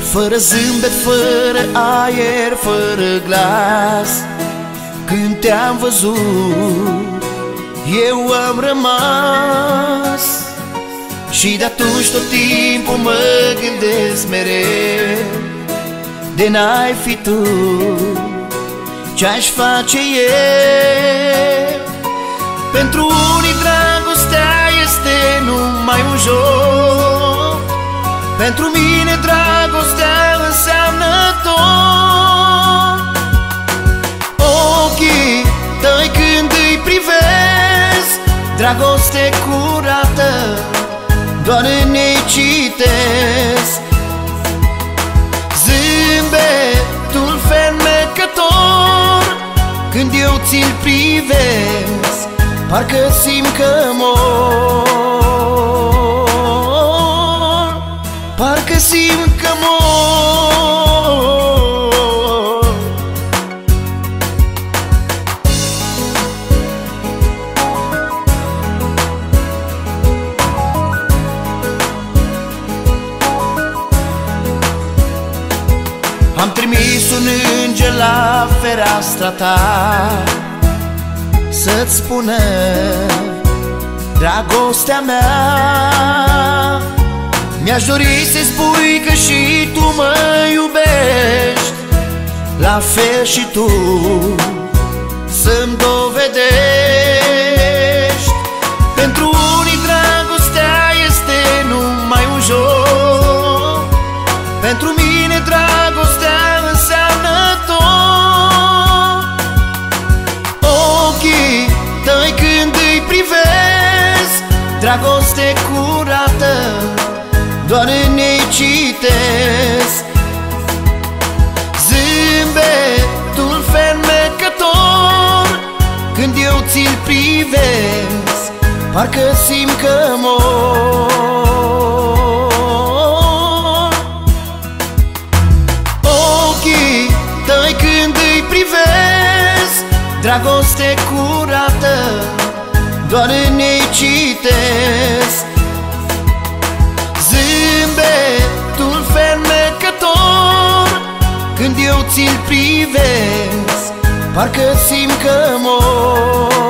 Fără zâmbet, fără aer, fără glas. Când te-am văzut, eu am rămas. Și de atunci tot timpul mă gândesc mereu, de n-ai fi tu, ce-aș face eu? Pentru unii dragostea este numai un joc, pentru mine dragostea înseamnă tot. Ochii tăi când îi privesc, dragoste curată, doar în ei citesc. Zâmbetul fermecător, când eu ți-l privesc, parcă simt că mor, parcă simt că mor. Am trimis un înger la fereastra ta să-ți spună dragostea mea. Mi-aș dori să-i spui că și tu mă iubești, la fel și tu să-mi dovedești. Pentru unii dragostea este numai un joc, pentru mine dragostea înseamnă tot. Ochii tăi când îi privesc, dragoste curată, doar în ei citesc. Zâmbetul fermecător, când eu ți-l privesc, parcă simt că mor. Ochii tăi când îi privesc, dragoste curată, doar în ei citesc. Zâmbetul fermecător, când eu ți-l privesc, parcă simt că mor.